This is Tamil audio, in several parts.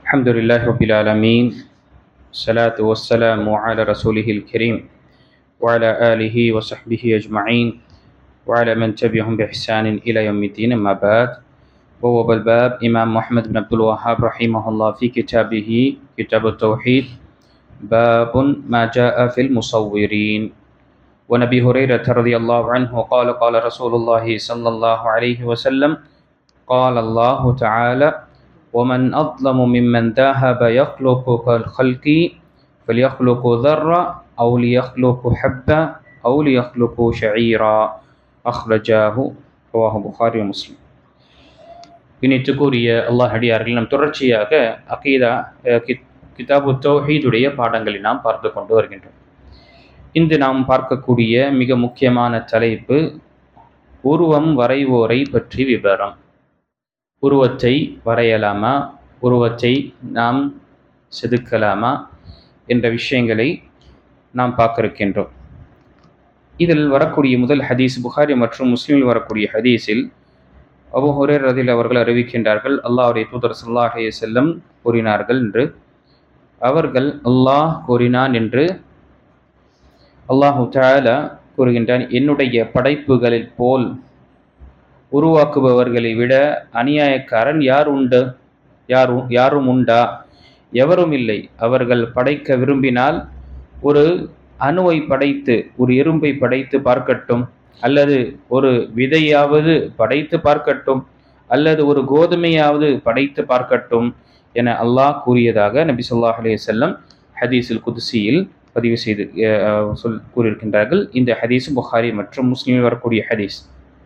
الحمد لله رب العالمين. الصلاة والسلام على رسوله الكريم وعلى آله وصحبه أجمعين وعلى من تبعهم بإحسان إلى يوم الدين. أما بعد، بواب الباب إمام محمد بن عبد الوهاب رحمه الله في كتابه كتاب التوحيد باب ما جاء في المصورين. ونبي هريرة رضي الله عنه قال قال رسول الله صلى الله عليه وسلم قال الله تعالى ومن أظلم ممن ذهب يخلق كالخلق فليخلق ذرة أو ليخلق حبة أو ليخلق شعيرا أخرجاه رواه புகாரி முஸ்லிம். இனித்துக்குரிய அல்லாஹ் அடியார்கள் நாம் தொடர்ச்சியாக அகீதா கிதாபு தௌஹீதுடைய பாடங்களை நாம் பார்த்து கொண்டு வருகின்றோம். இன்று நாம் பார்க்கக்கூடிய மிக முக்கியமான தலைப்பு உருவம் வரைவோரை பற்றி விவரம். உருவத்தை வரையலாமா, உருவத்தை நாம் செதுக்கலாமா என்ற விஷயங்களை நாம் பார்க்க இருக்கின்றோம். இதில் வரக்கூடிய முதல் ஹதீஸ் புகாரி மற்றும் முஸ்லிமில் வரக்கூடிய ஹதீஸில் அபூ ஹுரைரா ரலியல்லாஹு அவர்கள் அறிவிக்கின்றார்கள், அல்லாஹ்வுடைய தூதர் ஸல்லல்லாஹு அலைஹி வஸல்லம் கூறினார்கள் என்று. அவர்கள் அல்லாஹ் கூறினான் என்று அல்லாஹு தஆலா கூறுகின்றான், என்னுடைய படைப்புகளில் போல் உருவாக்குபவர்களை விட அநியாயக்காரன் யாரும் உண்டா? எவரும் இல்லை. அவர்கள் படைக்க விரும்பினால் ஒரு அணுவை படைத்து, ஒரு எறும்பை படைத்து பார்க்கட்டும், அல்லது ஒரு விதையாவது படைத்து பார்க்கட்டும், அல்லது ஒரு கோதுமையாவது படைத்து பார்க்கட்டும் என அல்லாஹ் கூறியதாக நபி ஸல்லல்லாஹு அலைஹி வஸல்லம் ஹதீஸுல் குத்ஸியில் பதிவு செய்து கூறியிருக்கின்றார்கள். இந்த ஹதீஸ் புகாரி மற்றும் முஸ்லிமில் வரக்கூடிய ஹதீஸ்.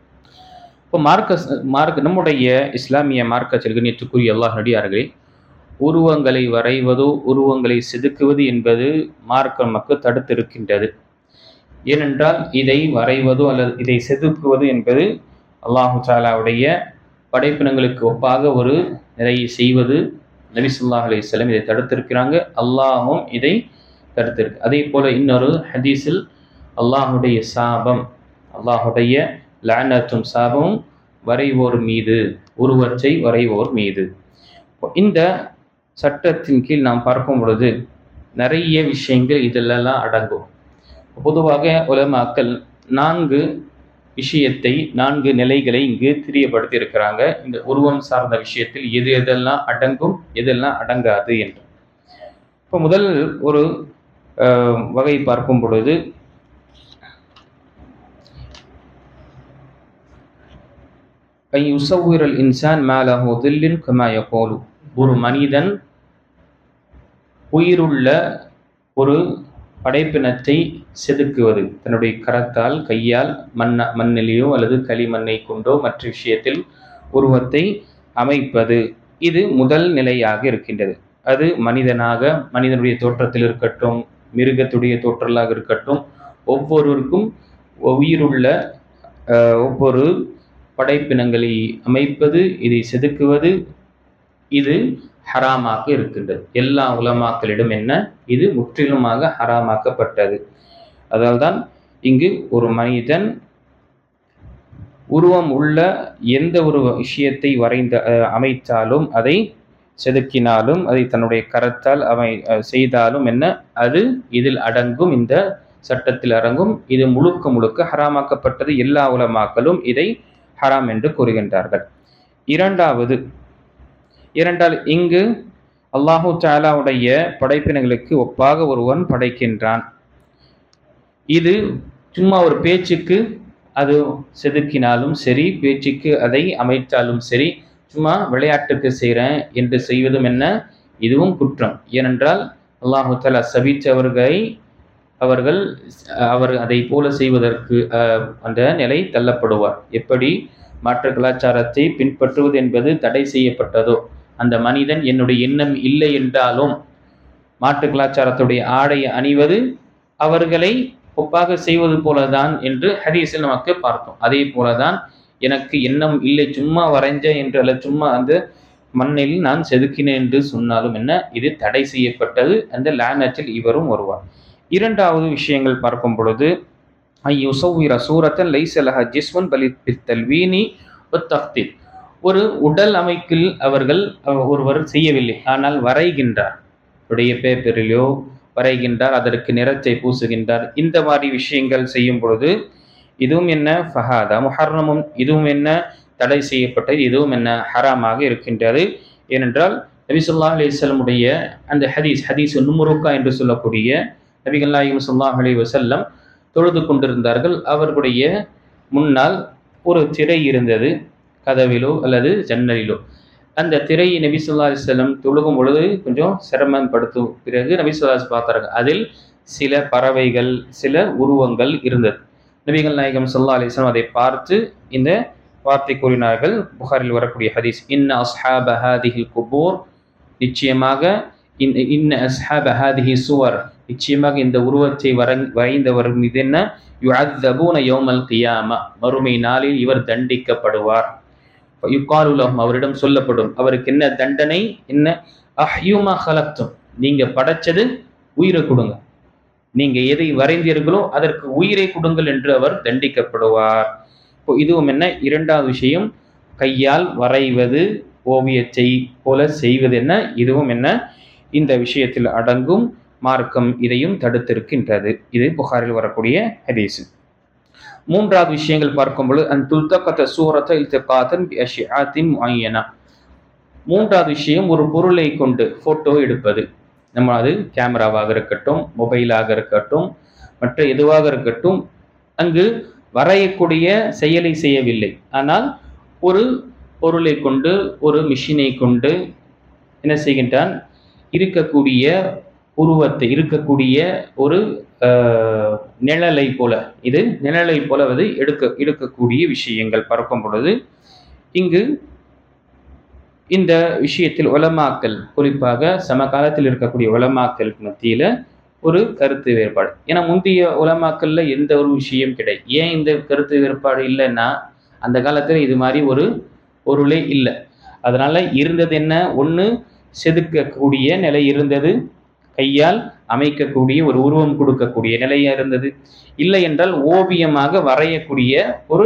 இப்போ நம்முடைய இஸ்லாமிய மார்க்கத்தில் கண்ணியத்துக்குரிய அல்லாஹ் அடியார்களே, உருவங்களை வரைவதோ உருவங்களை செதுக்குவது என்பது மார்க்கம் நமக்கு தடுத்திருக்கின்றது. ஏனென்றால் இதை வரைவதோ அல்லது இதை செதுக்குவது என்பது அல்லாஹு தஆலாவுடைய படைப்பினங்களுக்கு ஒப்பாக ஒரு நிலையை செய்வது. நபி ஸல்லல்லாஹு அலைஹி வஸல்லம் இதை தடுத்திருக்கிறாங்க, அல்லாஹும் இதை தடுத்திருக்கு. அதே போல இன்னொரு ஹதீஸில் அல்லாஹுடைய சாபம், அல்லாஹுடைய லஅனத்தும் சாபம் வரைவோர் மீது, உருவத்தை வரைவோர் மீது. இந்த சட்டத்தின் கீழ் நாம் பார்க்கும் பொழுது நிறைய விஷயங்கள் இதெல்லாம் அடங்கும். பொதுவாக உலமாக்கள் 4 விஷயத்தை, 4 நிலைகளை இங்கு தெரியப்படுத்தி இருக்கிறாங்க. இந்த உருவம் சார்ந்த விஷயத்தில் எது எதெல்லாம் அடங்கும், எதெல்லாம் அடங்காது என்று. இப்போ முதல் ஒரு வகை பார்க்கும் பொழுது யுஸவ்விருல் இன்சான் மா லஹு தில்லின் கமா யகூலு, ஒரு மனிதன் உயிருள்ள ஒரு படைப்பினத்தை செதுக்குவது, தன்னுடைய கரத்தால், கையால், மண்ணிலேயோ அல்லது களிமண்ணை கொண்டோ மற்ற விஷயத்தில் உருவத்தை அமைப்பது, இது முதல் நிலையாக இருக்கின்றது. அது மனிதனுடைய தோற்றத்தில் இருக்கட்டும், மிருகத்துடைய தோற்றலாக இருக்கட்டும், ஒவ்வொருவருக்கும் உயிருள்ள ஒவ்வொரு படைப்பினங்களை அமைப்பது, இதை செதுக்குவது, இது ஹராமாக இருக்கின்றது. எல்லா உலமாக்களிடம் என்ன, இது முற்றிலுமாக ஹராமாக்கப்பட்டது. அதனால்தான் இங்கு ஒரு மனிதன் உருவம் உள்ள எந்த ஒரு விஷயத்தை அமைத்தாலும், அதை செதுக்கினாலும், அதை தன்னுடைய கரத்தால் செய்தாலும் என்ன, அது இதில் அடங்கும், இந்த சட்டத்தில் அடங்கும். இது முழுக்க ஹராமாக்கப்பட்டது. எல்லா உலமாக்களும் இதை ஹராம் என்று கூறுகின்றார்கள். இரண்டால் இங்கு அல்லாஹு தஆலாவுடைய படைப்பினங்களுக்கு ஒப்பாக ஒருவன் படைக்கின்றான். இது சும்மா ஒரு பேச்சுக்கு அது செதுக்கினாலும் சரி, பேச்சுக்கு அதை அமைத்தாலும் சரி, சும்மா விளையாட்டுக்கு செய்கிறேன் என்று செய்வதும் என்ன, இதுவும் குற்றம். ஏனென்றால் அல்லாஹு தஆலா அவர்கள் அதை போல செய்வதற்கு அந்த நிலை தள்ளப்படுவார். எப்படி மாற்று கலாச்சாரத்தை பின்பற்றுவது என்பது தடை செய்யப்பட்டதோ, அந்த மனிதன் என்னுடைய எண்ணம் இல்லை என்றாலும் மாற்று கலாச்சாரத்துடைய ஆடை அணிவது அவர்களை ஒப்பாக செய்வது போலதான் என்று ஹதீஸில் நமக்கு பார்த்தோம். அதே போலதான் எனக்கு எண்ணம் இல்லை, சும்மா வரைஞ்சேன் என்று அல்ல, சும்மா அந்த மண்ணில் நான் செதுக்கினேன் என்று சொன்னாலும் என்ன, இது தடை செய்யப்பட்டது. அந்த லானத்தில் இவரும் வருவார். இரண்டாவது விஷயங்கள் பார்க்கும் பொழுது யுஸவ்விர சூரத்தன் லைஸ லஹா ஜிஸ்முன் பல் பித்தல்வீனி வத்தக்தீத், ஒரு உடல் அமைப்பில் ஒருவர் செய்யவில்லை, ஆனால் வரைகின்றார், உடைய பேப்பரிலோ வரைகின்றார், அதற்கு நிறத்தை பூசுகின்றார். இந்த மாதிரி விஷயங்கள் செய்யும் பொழுது இதுவும் என்ன ஃபஹாதா முஹர்ரமும், இதுவும் என்ன தடை செய்யப்பட்டது, இதுவும் என்ன ஹராமாக இருக்கின்றது. ஏனென்றால் நபி ஸல்லல்லாஹு அலைஹி வஸல்லம் உடைய அந்த ஹதீஸ் நுமுருக்கா என்று சொல்லக்கூடிய, நபிகள் நாயகம் ஸல்லல்லாஹு அலைஹி வஸல்லம் தொழுது கொண்டிருந்தார்கள். அவர்களுடைய முன்னால் ஒரு திரை இருந்தது, கதவிலோ அல்லது ஜன்னலிலோ. அந்த திரையை நபி ஸல்லல்லாஹு அலைஹி வஸல்லம் தொழுகும் பொழுது கொஞ்சம் சிரமப்படுத்தும் பிறகு நபி ஸல்லல்லாஹு அலைஹி வஸல்லம் பார்த்தார்கள், அதில் சில பறவைகள், சில உருவங்கள் இருந்தது. நபிகள் நாயகம் ஸல்லல்லாஹு அலைஹி வஸல்லம் அதை பார்த்து இந்த வார்த்தை கூறினார்கள். புகாரில் வரக்கூடிய ஹதீஸ், இன்ன அஸ்ஹாப ஹாதிஹில் குபூர், நிச்சயமாக இன்ன அஸ்ஹாப ஹாதிஹி சுவர், நிச்சயமாக இந்த உருவத்தை வரைந்தவர் மீது என்ன யுஅzzபூன யௌமல் கியாமா, மறுமை நாளில் இவர் தண்டிக்கப்படுவார். யுகாலு லஹும், அவரிடம் சொல்லப்படும், அவருக்கு என்ன தண்டனை, என்ன அஹ்யூமா ஹலக்தும், நீங்க படைச்சது உயிரை கொடுங்க, நீங்க எதை வரைந்தீர்களோ அதற்கு உயிரை கொடுங்கள் என்று அவர் தண்டிக்கப்படுவார். இப்போ இதுவும் என்ன, இரண்டாவது விஷயம், கையால் வரைவது, ஓவியத்தை போல செய்வது என்ன, இதுவும் என்ன இந்த விஷயத்தில் அடங்கும். மார்க்கம் இதையும் தடுத்திருக்கின்றது. இது புகாரில் வரக்கூடிய ஹதீஸ். மூன்றாவது விஷயங்கள் பார்க்கும்பொழுது அன் துல்தகத சூரத இல்திகாதன் பி அஷ்யாத்தின் முஅய்யனா, மூன்றாவது விஷயம் ஒரு பொருளை கொண்டு போட்டோ எடுப்பது. நம்ம அது கேமராவாக இருக்கட்டும், மொபைலாக இருக்கட்டும், மற்ற எதுவாக இருக்கட்டும், அங்கு வரையக்கூடிய செயலை செய்யவில்லை, ஆனால் ஒரு பொருளை கொண்டு, ஒரு மிஷினை கொண்டு என்ன செய்கின்றான், இருக்கக்கூடிய உருவத்தை, இருக்கக்கூடிய ஒரு நிழலை போல, இது நிழலை போல அது எடுக்கக்கூடிய விஷயங்கள் பார்க்கும் பொழுது இங்கு இந்த விஷயத்தில் உலமாக்கள், குறிப்பாக சமகாலத்தில் இருக்கக்கூடிய உலமாக்கள் மத்தியில ஒரு கருத்து வேறுபாடு. ஏன்னா முந்தைய உலமாக்கள்ல எந்த ஒரு விஷயம் கிடையாது. ஏன் இந்த கருத்து வேறுபாடு இல்லைன்னா, அந்த காலத்துல இது மாதிரி ஒரு பொருளே இல்லை. அதனால இருந்தது என்ன, ஒன்று செதுக்கக்கூடிய நிலை இருந்தது, கையால் அமைக்கக்கூடிய ஒரு உருவம் கொடுக்கக்கூடிய நிலையா இருந்தது, இல்லை என்றால் ஓவியமாக வரையக்கூடிய ஒரு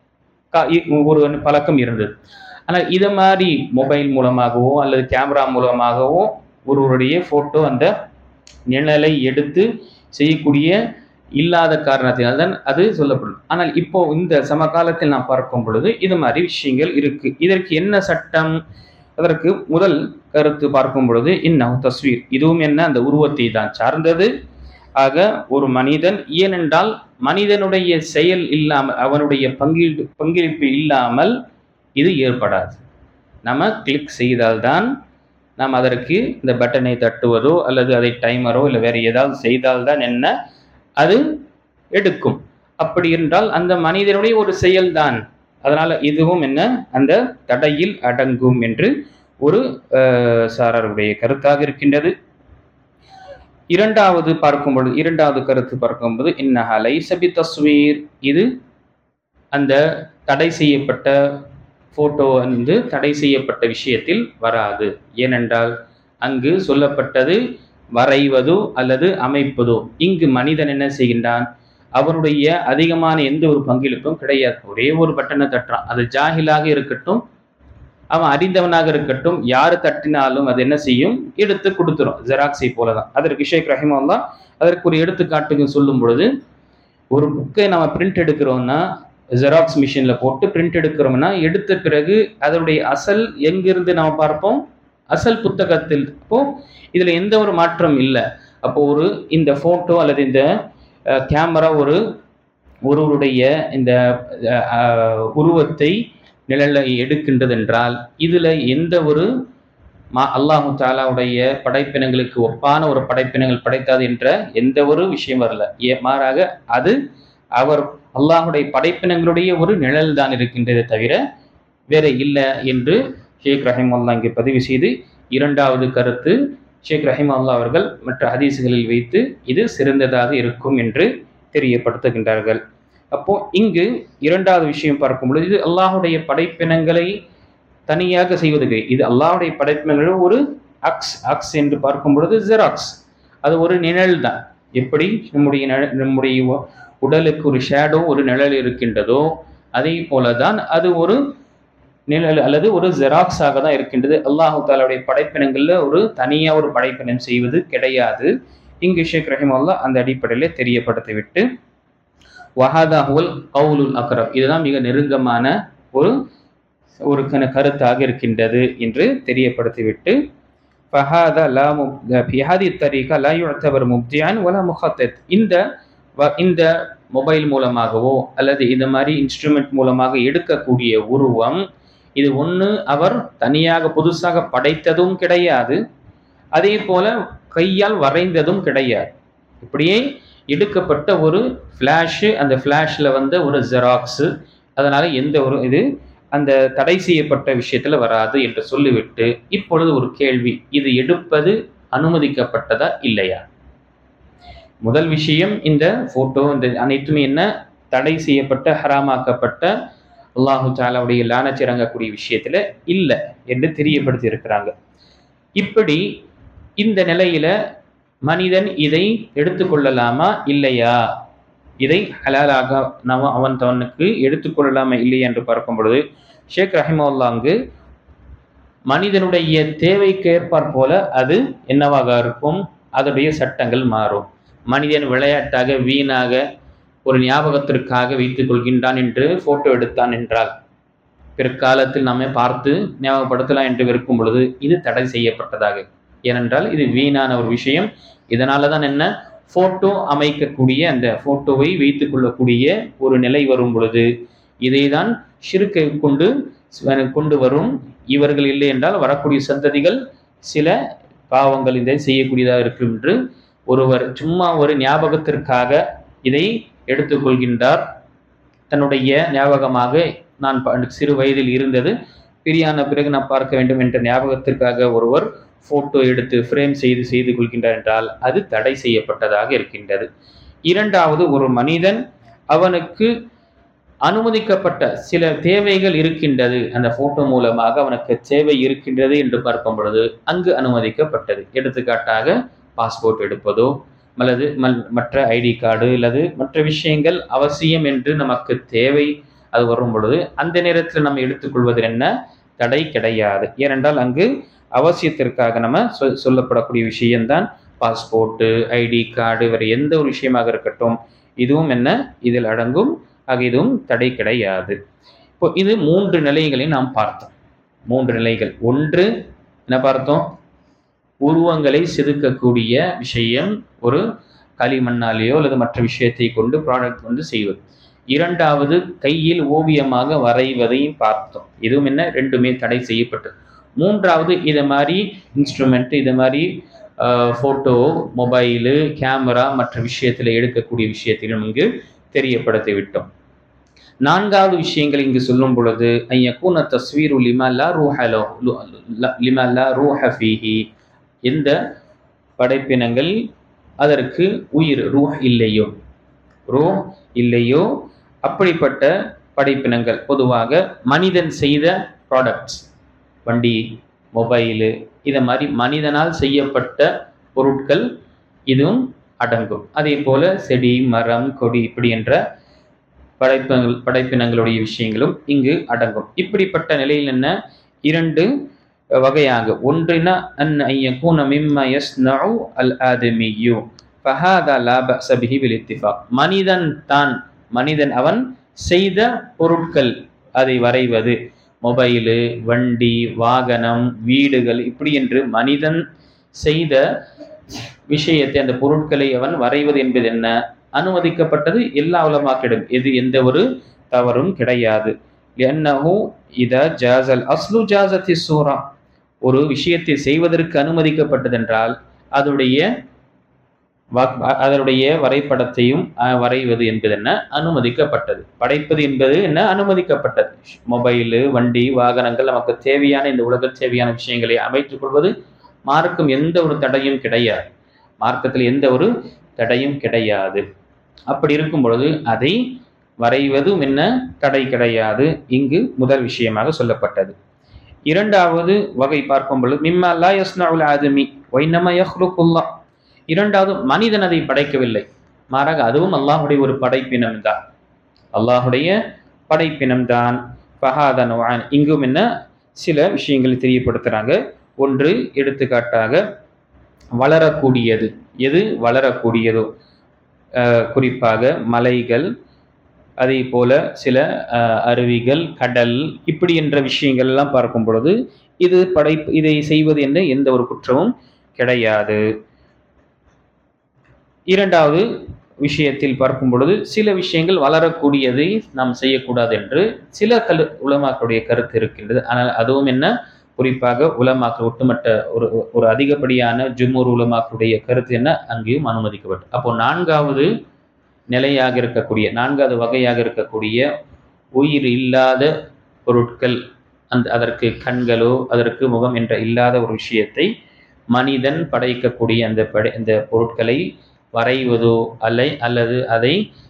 பழக்கம் இருந்தது. ஆனால் இதை மாதிரி மொபைல் மூலமாகவோ அல்லது கேமரா மூலமாகவோ ஒருவருடைய போட்டோ அந்த நிழலை எடுத்து செய்யக்கூடிய இல்லாத காரணத்தினால்தான் அது சொல்லப்படும். ஆனால் இப்போ இந்த சமகாலத்தில் நாம் பார்க்கும் பொழுது இது மாதிரி விஷயங்கள் இருக்கு. இதற்கு என்ன சட்டம்? அதற்கு முதல் கருத்து பார்க்கும் பொழுது இன்னஹு தஸ்வீர், இதுவும் என்ன அந்த உருவத்தை தான் சார்ந்தது. ஆக ஒரு மனிதன், ஏனென்றால் மனிதனுடைய செயல் இல்லாமல், அவனுடைய பங்களிப்பு இல்லாமல் இது ஏற்படாது. நம்ம கிளிக் செய்தால்தான், நாம் அதற்கு இந்த பட்டனை தட்டுவதோ அல்லது அதை டைமரோ இல்லை வேற ஏதாவது செய்தால்தான் என்ன அது எடுக்கும். அப்படி என்றால் அந்த மனிதனுடைய ஒரு செயல்தான். அதனால இதுவும் என்ன அந்த தடையில் அடங்கும் என்று ஒரு சாரருடைய கருத்தாக இருக்கின்றது. இரண்டாவது கருத்து பார்க்கும்போது இன்னஹா லைஸ பித்தஸ்வீர், இது அந்த தடை செய்யப்பட்ட போட்டோ தடை செய்யப்பட்ட விஷயத்தில் வராது. ஏனென்றால் அங்கு சொல்லப்பட்டது வரைவதோ அல்லது அமைப்பதோ. இங்கு மனிதன் என்ன செய்கின்றான், அவனுடைய அதிகமான எந்த ஒரு பங்களிப்பும் கிடையாது. ஒரே ஒரு பட்டனை தட்டுறான். அது ஜாஹிலாக இருக்கட்டும், அவன் அறிந்தவனாக இருக்கட்டும், யாரு தட்டினாலும் அது என்ன செய்யும், எடுத்து கொடுத்துரும். ஜெராக்ஸை போலதான். அதற்கு ஷேக் ரஹிமஹுல்லாஹ் அதற்கு ஒரு எடுத்துக்காட்டுக்கு சொல்லும் பொழுது, ஒரு புக்கை நம்ம பிரிண்ட் எடுக்கிறோம்னா ஜெராக்ஸ் மிஷின்ல போட்டு பிரிண்ட் எடுக்கிறோம்னா, எடுத்த பிறகு அதனுடைய அசல் எங்கிருந்து நம்ம பார்ப்போம், அசல் புத்தகத்தில். அப்போ இதுல எந்த ஒரு மாற்றம் இல்லை. அப்போ இந்த போட்டோ அல்லது இந்த கேமரா ஒருவருடைய இந்த உருவத்தை நிழலை எடுக்கின்றது என்றால், இதுல எந்த ஒரு அல்லாஹு தாலாவுடைய படைப்பினங்களுக்கு ஒப்பான ஒரு படைப்பினங்கள் படைத்தாது என்ற எந்த ஒரு விஷயம் வரல. மாறாக அது அவர் அல்லாஹுடைய படைப்பினங்களுடைய ஒரு நிழல் தான் இருக்கின்றதை தவிர வேற இல்லை என்று ஷேக் ரஹிமஹுல்லாஹ் இங்கே பதிவு செய்து, இரண்டாவது கருத்து ஷேக் ரஹிமஹுல்லாஹ் அவர்கள் மற்ற ஹதீஸ்களில் வைத்து இது சிறந்ததாக இருக்கும் என்று தெரியப்படுத்துகின்றார்கள். அப்போ இங்கு இரண்டாவது விஷயம் பார்க்கும் பொழுது, இது அல்லாஹுடைய படைப்பினங்களை தனியாக செய்வதற்கு, இது அல்லாஹுடைய படைப்பினங்கள் ஒரு அக்ஸ் என்று பார்க்கும் பொழுது ஜெராக்ஸ், அது ஒரு நிழல் தான். எப்படி நம்முடைய உடலுக்கு ஒரு ஷேடோ, ஒரு நிழல் இருக்கின்றதோ, அதே போலதான் அது ஒரு அல்லது ஒரு ஜெராக்ஸாக தான் இருக்கின்றது. அல்லாஹு தாலாவுடைய படைப்பினங்கள்ல ஒரு தனியா ஒரு படைப்பினம் செய்வது கிடையாது. இங்கு ஷேக் ரஹிமஹுல்லாஹ் அந்த அடிப்படையில தெரியப்படுத்திவிட்டு வஹாதா ஹுவல் கவுலுல் அக்ரப், இதுதான் மிக நெருக்கமான ஒரு ஒரு கருத்தாக இருக்கின்றது என்று தெரியப்படுத்திவிட்டு ஃபஹாதா லா ஃபி ஹாதி தரீகா லா யுஅ்தபர் முப்திஅன் வலா முஹத்தத், இந்த மொபைல் மூலமாகவோ அல்லது இந்த மாதிரி இன்ஸ்ட்ருமெண்ட் மூலமாக எடுக்கக்கூடிய உருவம் இது ஒன்று அவர் தனியாக புதுசாக படைத்ததும் கிடையாது, அதே போல கையால் வரைந்ததும் கிடையாது. இப்படியே எடுக்கப்பட்ட ஒரு ஃப்ளாஷு, அந்த ஃப்ளாஷில் வந்த ஒரு ஜெராக்ஸு, அதனால எந்த ஒரு இது அந்த தடை செய்யப்பட்ட விஷயத்துல வராது என்று சொல்லிவிட்டு இப்பொழுது ஒரு கேள்வி, இது எடுப்பது அனுமதிக்கப்பட்டதா இல்லையா? முதல் விஷயம், இந்த போட்டோ இந்த அனைத்துமே என்ன தடை செய்யப்பட்ட ஹராமாக்கப்பட்ட அல்லாஹு தஆலாவுடைய லானத் இறங்கக்கூடிய விஷயத்துல இல்லை என்று தெரியப்படுத்தி இருக்கிறாங்க. இப்படி இந்த நிலையில மனிதன் இதை எடுத்துக்கொள்ளலாமா இல்லையா, இதை ஹலாலாக அவன் தவனுக்கு எடுத்துக்கொள்ளலாமா இல்லையா என்று பார்க்கும் பொழுது ஷேக் ரஹிமஹுல்லாஹ் அங்கு மனிதனுடைய தேவைக்கு ஏற்பார் போல அது என்னவாக இருக்கும், அதனுடைய சட்டங்கள் மாறும். மனிதன் விளையாட்டாக வீணாக ஒரு ஞாபகத்திற்காக வைத்துக் கொள்கின்றான் என்று போட்டோ எடுத்தான் என்றால் பிற்காலத்தில் நம்மை பார்த்து ஞாபகப்படுத்தலாம் என்று இருக்கும் பொழுது இது தடை செய்யப்பட்டதாக. ஏனென்றால் இது வீணான ஒரு விஷயம். இதனால தான் என்ன, போட்டோ அமைக்கக்கூடிய அந்த போட்டோவை வைத்துக் கொள்ளக்கூடிய ஒரு நிலை வரும் பொழுது இதை தான் ஷிர்க்கை கொண்டு வரும். இவர்கள் இல்லை என்றால் வரக்கூடிய சந்ததிகள் சில பாவங்கள் இதை செய்யக்கூடியதாக இருக்கும் என்று ஒருவர் சும்மா ஒரு ஞாபகத்திற்காக இதை எடுத்துக்கொள்கின்றார். தன்னுடைய ஞாபகமாக நான் சிறு வயதில் இருந்தது, பிரியான பிறகு நான் பார்க்க வேண்டும் என்ற ஞாபகத்திற்காக ஒருவர் போட்டோ எடுத்து ஃப்ரேம் செய்து கொள்கின்றார் என்றால் அது தடை செய்யப்பட்டதாக இருக்கின்றது. இரண்டாவது, ஒரு மனிதன் அவனுக்கு அனுமதிக்கப்பட்ட சில தேவைகள் இருக்கின்றது, அந்த போட்டோ மூலமாக அவனுக்கு தேவை இருக்கின்றது என்று பார்க்கும் பொழுது அங்கு அனுமதிக்கப்பட்டது. எடுத்துக்காட்டாக பாஸ்போர்ட் எடுப்பதோ அல்லது மற்ற ஐடி கார்டு அல்லது மற்ற விஷயங்கள் அவசியம் என்று நமக்கு தேவை அது வரும் பொழுது அந்த நேரத்தில் நம்ம எடுத்துக்கொள்வதில் என்ன தடை கிடையாது. ஏனென்றால் அங்கு அவசியத்திற்காக நம்ம சொல்லப்படக்கூடிய விஷயம்தான் பாஸ்போர்ட்டு, ஐடி கார்டு, வேறு எந்த ஒரு விஷயமாக இருக்கட்டும் இதுவும் என்ன இதில் அடங்கும். ஆக இதுவும் தடை கிடையாது. இப்போ இது 3 நிலைகளை நாம் பார்த்தோம். 3 நிலைகள். ஒன்று என்ன பார்த்தோம், உருவங்களை செதுக்கக்கூடிய விஷயம், ஒரு களிமண்ணாலேயோ அல்லது மற்ற விஷயத்தை கொண்டு ப்ராடக்ட் செய்வது. இரண்டாவது, கையில் ஓவியமாக வரைவதையும் பார்த்தோம். இதுவும் என்ன, ரெண்டுமே தடை செய்யப்பட்டது. மூன்றாவது, இதை மாதிரி இன்ஸ்ட்ருமெண்ட், இதை மாதிரி ஃபோட்டோ, மொபைலு, கேமரா மற்ற விஷயத்தில் எடுக்கக்கூடிய விஷயத்திலும் இங்கு தெரியப்படுத்தி விட்டோம். நான்காவது விஷயங்கள் இங்கு சொல்லும் பொழுது ஐயக்கூன தஸ்வீரு லிமா லா ரூஹ ஃபீஹி, எந்த படைப்பினங்கள் அதற்கு உயிர் ரூஹ் இல்லையோ அப்படிப்பட்ட படைப்பினங்கள், பொதுவாக மனிதன் செய்த ப்ராடக்ட்ஸ், வண்டி, மொபைலு, இதை மாதிரி மனிதனால் செய்யப்பட்ட பொருட்கள் இதுவும் அடங்கும். அதே போல செடி, மரம், கொடி இப்படி என்ற படைப்பினங்களுடைய விஷயங்களும் இங்கு அடங்கும். இப்படிப்பட்ட நிலையில் என்ன 2 வகையாக, ஒன்றின அன் யகூன மிம்மா யஸ்னஉ அல் ஆதமியு ஃபஹாதா லா பஅஸ பிஹி பில் இத்திஃபாக், மனிதன் அவன் செய்த பொருட்கள் அதை வரைவது, மொபைலு, வண்டி, வாகனம், வீடுகள் இப்படி என்று மனிதன் செய்த விஷயத்தை, அந்த பொருட்களை அவன் வரைவது என்பது என்ன அனுமதிக்கப்பட்டது. எல்லா உலமாக்களிடம் இது எந்த ஒரு தவறும் கிடையாது. ஒரு விஷயத்தை செய்வதற்கு அனுமதிக்கப்பட்டதென்றால் அதனுடைய வரைபடத்தையும் வரைவது என்பது என்ன அனுமதிக்கப்பட்டது. படைப்பது என்பது என்ன அனுமதிக்கப்பட்டது. மொபைலு, வண்டி, வாகனங்கள் நமக்கு தேவையான இந்த உலக தேவையான விஷயங்களை அமைத்துக் கொள்வது மார்க்கம் எந்த ஒரு தடையும் கிடையாது. மார்க்கத்தில் எந்த ஒரு தடையும் கிடையாது. அப்படி இருக்கும் பொழுது அதை வரைவதும் என்ன தடை கிடையாது. இங்கு முதல் விஷயமாக சொல்லப்பட்டது. இரண்டாவது வகை பார்க்கும் பொழுது மிம்மா லா யஸ்னஉல் ஆதமி வ இன்னமா யக்லுகுல்லாஹ், இரண்டாவது மனிதன் அதை படைக்கவில்லை, மாறாக அதுவும் அல்லாஹ்வுடைய ஒரு படைப்பினம்தான், அல்லாஹ்வுடைய படைப்பினம்தான். பஹாதனவான் இங்கும் என்ன சில விஷயங்களை தெரியப்படுத்துறாங்க. ஒன்று, எடுத்துக்காட்டாக வளரக்கூடியது, எது வளரக்கூடியதோ குறிப்பாக மலைகள், அதே போல சில அருவிகள், கடல், இப்படி என்ற விஷயங்கள் எல்லாம் பார்க்கும் பொழுது இதை செய்வது என்ற எந்த ஒரு குற்றமும் கிடையாது. இரண்டாவது விஷயத்தில் பார்க்கும் பொழுது சில விஷயங்கள் வளரக்கூடியதை நாம் செய்யக்கூடாது என்று சில உலமாக்களுடைய கருத்து இருக்கின்றது. ஆனால் அதுவும் என்ன, குறிப்பாக உலமாக்கள் ஒட்டுமொத்த ஒரு அதிகப்படியான ஜும்ஹூர் உலமாக்களுடைய கருத்து என்ன, அங்கேயும் அனுமதிக்கப்பட்டு. அப்போ நான்காவது நிலையாக இருக்கக்கூடிய, நான்காவது வகையாக இருக்கக்கூடிய உயிர் இல்லாத பொருட்கள், அதற்கு கண்களோ அதற்கு முகம் என்ற இல்லாத ஒரு விஷயத்தை மனிதன் படைக்கக்கூடிய அந்த பொருட்களை வரைவதோ அல்லது அதை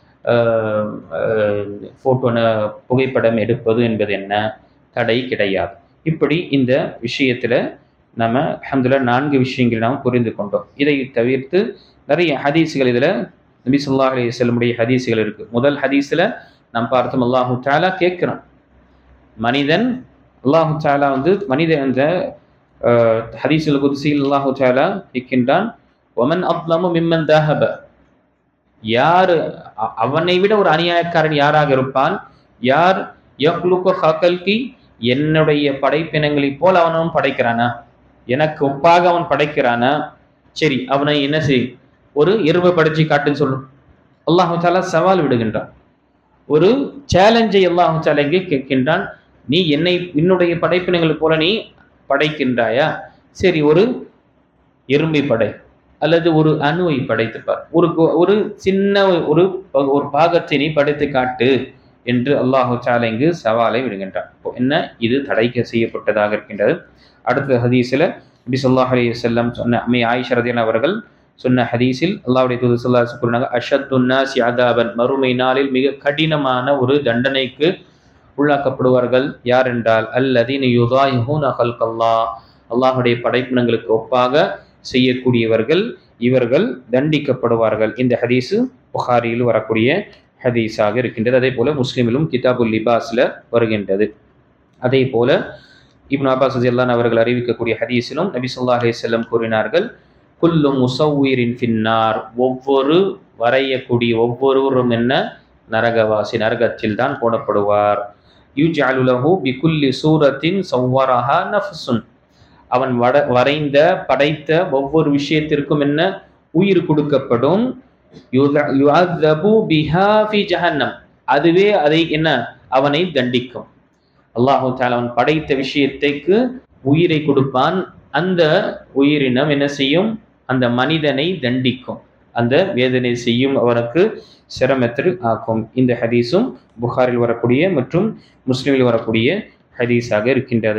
புகைப்படம் எடுப்பது என்பது என்ன தடை கிடையாது. இப்படி இந்த விஷயத்துல நம்ம அல்ஹம்துலில்லாஹ் 4 விஷயங்கள் நாம் புரிந்து கொண்டோம். இதை தவிர்த்து நிறைய ஹதீஸ்கள் இதுல நபி ஸல்லல்லாஹு அலைஹி வஸல்லம் ஹதீஸ்கள் இருக்கு. முதல் ஹதீஸ்ல நாம் பார்த்தோம், அல்லாஹு தஆலா கேட்கிறான், மனிதன் அல்லாஹு தஆலா மனிதன் என்ற ஹதீஸுல் குத்ஸியில் அல்லாஹு தஆலா கேட்கின்றான், வமன் அப்லமு மிம்மன் தஹப, யார் அவனை விட ஒரு அநியாயக்காரன் யாராக இருப்பான், யார் யக்லுகு ஹகல்கி, என்னுடைய படைப்பினங்களை போல் அவனும் படைக்கிறானா, எனக்கு ஒப்பாக அவன் படைக்கிறானா, சரி அவனை என்ன செய், ஒரு எருமை படைச்சு காட்டுன்னு சொல்லும். அல்லாஹு தஆலா சவால் விடுகின்றான், ஒரு சேலஞ்சை அல்லாஹு தஆலா இங்கே கேட்கின்றான். நீ என்னுடைய படைப்பினங்களை போல நீ படைக்கின்றாயா, சரி ஒரு எறும்பை படை அல்லது ஒரு அணுவை படைத்துப்பார், ஒரு சின்ன ஒரு பாகத்தை நீ படைத்து காட்டு என்று அல்லாஹு தஆலா இங்கு சவாலை விடுகின்றான். என்ன, இது தடைக்க செய்யப்பட்டதாக இருக்கின்றது. அடுத்த ஹதீஸில் நபி ஸல்லல்லாஹு அலைஹி வஸல்லம் சொன்ன அம்மை ஆயிஷா ரலியல்லாஹு அவர்கள் சொன்ன ஹதீஸில் அல்லாஹ்வுடைய தூதர் ஸல்லல்லாஹு அலைஹி வஸல்லம் கூறினாங்க, அஷத்துன் நாஸி அதாபன், மறுமை நாளில் மிக கடினமான ஒரு தண்டனைக்கு உள்ளாக்கப்படுவார்கள் யார் என்றால், அல்லதீன யுதாயிஹூன ஹல்கல்லாஹ், அல்லாஹ்வுடைய படைப்பினங்களுக்கு ஒப்பாக செய்யக்கூடியவர்கள், இவர்கள் தண்டிக்கப்படுவார்கள். இந்த ஹதீஸு புகாரியில் வரக்கூடிய ஹதீஸாக இருக்கின்றது. அதே போல முஸ்லிமிலும் கிதாபுல் லிபாஸ்ல வருகின்றது. அதே போல இப்னு அப்பாஸ் ரலியல்லாஹு அன்ஹு அவர்கள் அறிவிக்கக்கூடிய ஹதீஸிலும் நபி ஸல்லல்லாஹு அலைஹி வஸல்லம் கூறினார்கள், குல்லு முஸவ்விரின் ஃபின்னார், ஒவ்வொரு வரையக்கூடிய ஒவ்வொருவரும் என்ன, நரகவாசி, நரகத்தில் தான் போடப்படுவார். யுஜ்அலு லஹு பிகுல்லி சூரத்தின் ஸவ்வரஹா நஃப்ஸுன், அவன் வரைந்த படைத்த ஒவ்வொரு விஷயத்திற்கும் என்ன, உயிர் கொடுக்கப்படும். யுஅذபு பிஹா ஃபி ஜஹன்னம், அதுவே அதை என்ன, அவனை தண்டிக்கும். அல்லாஹு தஆலா அவன் படைத்த விஷயத்துக்கு உயிரை கொடுப்பான், அந்த உயிரினம் என்ன செய்யும், அந்த மனிதனை தண்டிக்கும், அந்த வேதனை செய்யும், அவனுக்கு சிரமத்தில் ஆக்கும். இந்த ஹதீஸும் புகாரில் வரக்கூடிய மற்றும் முஸ்லிமில் வரக்கூடிய ஹதீஸாக இருக்கின்றது.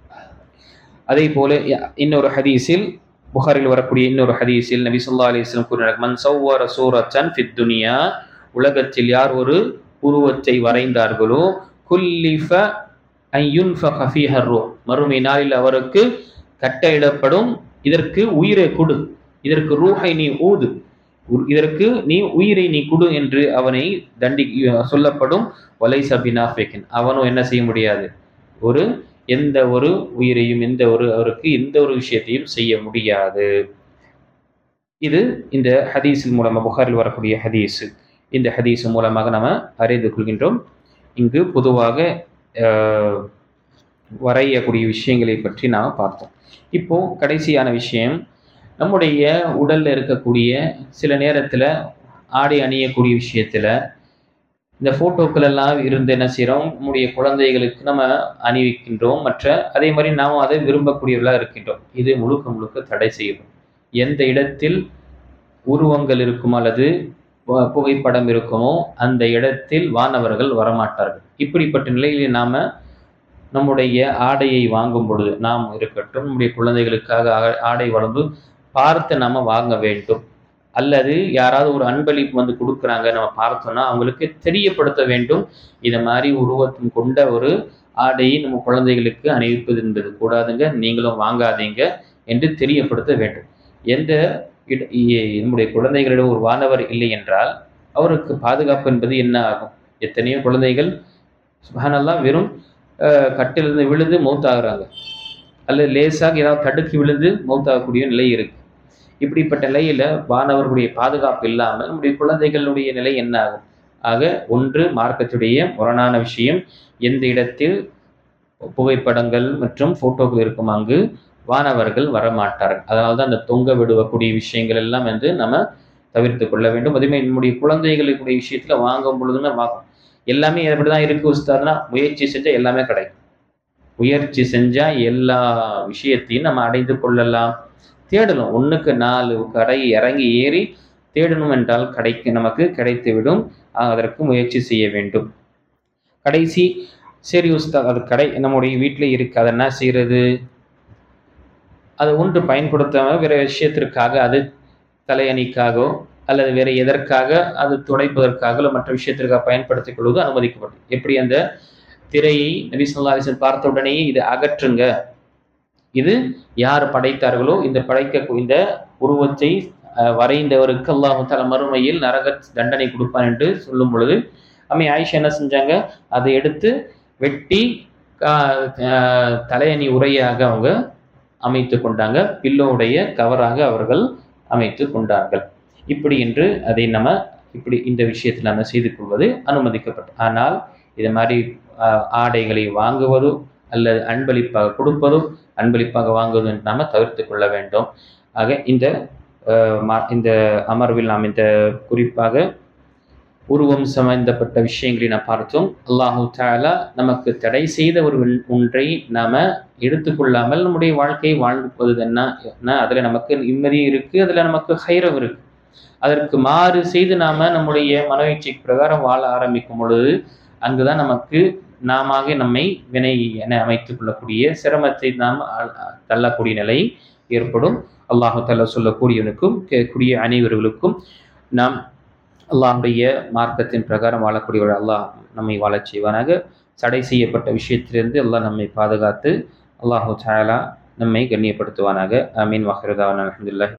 அதே போல இன்னொரு ஹதீஸில், புகாரில் வரக்கூடிய இன்னொரு ஹதீஸில் நபி ஸல்லல்லாஹு அலைஹி வஸல்லம் கூறினார், மன் ஸவ்வர சூரத்தன் ஃபித் துன்யா, உலகத்தில் யார் ஒரு உருவத்தை வரைந்தார்களோ, குல்லிஃப அன் யுன்ஃபக ஃபீஹா ரூஹ், மறுமை நாளில் அவருக்கு கட்டளையிடப்படும், இதற்கு உயிரை கொடு, இதற்கு ரூஹை நீ ஊது, இதற்கு நீ உயிரை நீ கொடு என்று அவனை சொல்லப்படும். வலைஸ பினாஃபிகின், அவனும் என்ன செய்ய முடியாது, எந்த ஒரு உயிரையும் அவருக்கு எந்த ஒரு விஷயத்தையும் செய்ய முடியாது. இது இந்த ஹதீஸின் மூலமாக, புகாரில் வரக்கூடிய ஹதீஸ், இந்த ஹதீஸ் மூலமாக நம்ம அறிந்து கொள்கின்றோம். இங்கு பொதுவாக வரையக்கூடிய விஷயங்களை பற்றி நாம் பார்த்தோம். இப்போ கடைசியான விஷயம், நம்முடைய உடல்ல இருக்கக்கூடிய சில நேரத்துல ஆடை அணியக்கூடிய விஷயத்துல இந்த போட்டோக்கள் எல்லாம் இருந்து என்ன செய்யறோம், நம்முடைய குழந்தைகளுக்கு நம்ம அணிவிக்கின்றோம், அதே மாதிரி நாமும் அதை விரும்பக்கூடியவர்களாக இருக்கின்றோம். இது முழுக்க தடை செய்யப்படும். எந்த இடத்தில் உருவங்கள் இருக்குமோ அல்லது புகைப்படம் இருக்குமோ அந்த இடத்தில் வானவர்கள் வரமாட்டார்கள். இப்படிப்பட்ட நிலையில் நாம நம்முடைய ஆடையை வாங்கும் பொழுது, நாம் இருக்கட்டும் நம்முடைய குழந்தைகளுக்காக ஆடை வளர்ந்து பார்த்து நாம வாங்க வேண்டும். அல்லது யாராவது ஒரு அன்பளிப்பு கொடுக்குறாங்க, நம்ம பார்த்தோம்னா அவங்களுக்கு தெரியப்படுத்த வேண்டும், இதை மாதிரி உருவத்தின் கொண்ட ஒரு ஆடையை நம்ம குழந்தைகளுக்கு அணிவிப்பது என்பது கூடாதுங்க, நீங்களும் வாங்காதீங்க என்று தெரியப்படுத்த வேண்டும். நம்முடைய குழந்தைகளிடம் ஒரு வானவர் இல்லை என்றால் அவருக்கு பாதுகாப்பு என்பது என்ன ஆகும்? எத்தனையோ குழந்தைகள் சுப்ஹானல்லாஹ் வெறும் கட்டிலிருந்து விழுந்து மௌத்தாகிறாங்க, அல்லது லேசாக ஏதாவது தடுக்கி விழுந்து மௌத்தாகக்கூடிய நிலை இருக்கு. இப்படிப்பட்ட நிலையில வானவர்களுடைய பாதுகாப்பு இல்லாமல் நம்முடைய குழந்தைகளுடைய நிலை என்ன ஆகும்? ஆக ஒன்று மார்க்கத்துடைய முரணான விஷயம், எந்த இடத்தில் புகைப்படங்கள் மற்றும் போட்டோக்கள் இருக்கும் அங்கு வானவர்கள் வரமாட்டார்கள். அதனால தான் அந்த தொங்க விடுவக்கூடிய விஷயங்கள் எல்லாம் நம்ம தவிர்த்து கொள்ள வேண்டும். அதுவுமே நம்முடைய குழந்தைகளுடைய விஷயத்துல வாங்கும் பொழுதுமே வாங்கும் எல்லாமே எப்படிதான் இருக்கு உஸ்தாதுனா, முயற்சி செஞ்சா எல்லாமே கிடைக்கும். முயற்சி செஞ்சா எல்லா விஷயத்தையும் நம்ம அடைந்து கொள்ளலாம். தேடணும், 1க்கு 4 கடை இறங்கி ஏறி தேடணும் என்றால் நமக்கு கிடைத்துவிடும். அதற்கு முயற்சி செய்ய வேண்டும். கடைசி, சரி உஸ்தாத், அது நம்முடைய வீட்டில் இருக்கு, அதை என்ன செய்யறது? அது ஒன்று பயன்படுத்தாம வேற விஷயத்திற்காக, அது தலையணிக்காகவோ அல்லது வேற எதற்காக, அது துடைப்பதற்காக மற்ற விஷயத்திற்காக பயன்படுத்திக் கொள்வது அனுமதிக்கப்படும். எப்படி அந்த திரையை நபி ஸல்லல்லாஹு அலைஹி வஸல்லம் பார்த்த உடனேயே இதை அகற்றுங்க, இது யார் படைத்தார்களோ இந்த உருவத்தை வரைந்தவருக்கு அல்லாஹ் தஆலா மறுமையில் நரக தண்டனை கொடுப்பான் என்று சொல்லும் பொழுது அம்மை ஆயிஷா என்ன செஞ்சாங்க? அதை எடுத்து வெட்டி தலையணி உரையாக அவங்க அமைத்து கொண்டாங்க, பில்லோடைய கவராக அவர்கள் அமைத்து கொண்டார்கள். இப்படி என்று அதை இப்படி இந்த விஷயத்தில் நம்ம செய்து கொள்வது அனுமதிக்கப்பட்டது. ஆனால் இது மாதிரி ஆடைகளை வாங்குவதோ அல்லது அன்பளிப்பாக கொடுப்பதோ, அன்பளிப்பாக வாங்குவதோ என்று நாம் தவிர்த்து கொள்ள வேண்டும். ஆக இந்த அமர்வில் நாம் இந்த குறிப்பாக உருவம் சம்பந்தப்பட்ட விஷயங்களை நாம் பார்த்தோம். அல்லாஹு தஆலா நமக்கு தடை செய்த ஒரு ஒன்றை நாம எடுத்துக்கொள்ளாமல் நம்முடைய வாழ்க்கையை வாழ்வது என்ன, அதில் நமக்கு நிம்மதியும் இருக்கு, அதில் நமக்கு ஹைரம் இருக்கு. அதற்கு மாறு செய்து நாம நம்முடைய மனோயிச்சை பிரகாரம் வாழ ஆரம்பிக்கும் பொழுது அங்குதான் நமக்கு நம்மை வினை என அமைத்துக் கொள்ளக்கூடிய சிரமத்தை நாம் தள்ளக்கூடிய நிலை ஏற்படும். அல்லாஹு தஆலா சொல்லக்கூடியவனுக்கும் கேட்கக்கூடிய அனைவர்களுக்கும் நாம் அல்லாஹுடைய மார்க்கத்தின் பிரகாரம் வாழக்கூடியவர் அல்லாஹ் நம்மை வாழச் செய்வானாக. தடை செய்யப்பட்ட விஷயத்திலிருந்து அல்லாஹ் நம்மை பாதுகாத்து அல்லாஹு தஆலா நம்மை கண்ணியப்படுத்துவானாக. ஆமீன். வஹிரு தஅவானா அல்ஹம்துலில்லாஹ்.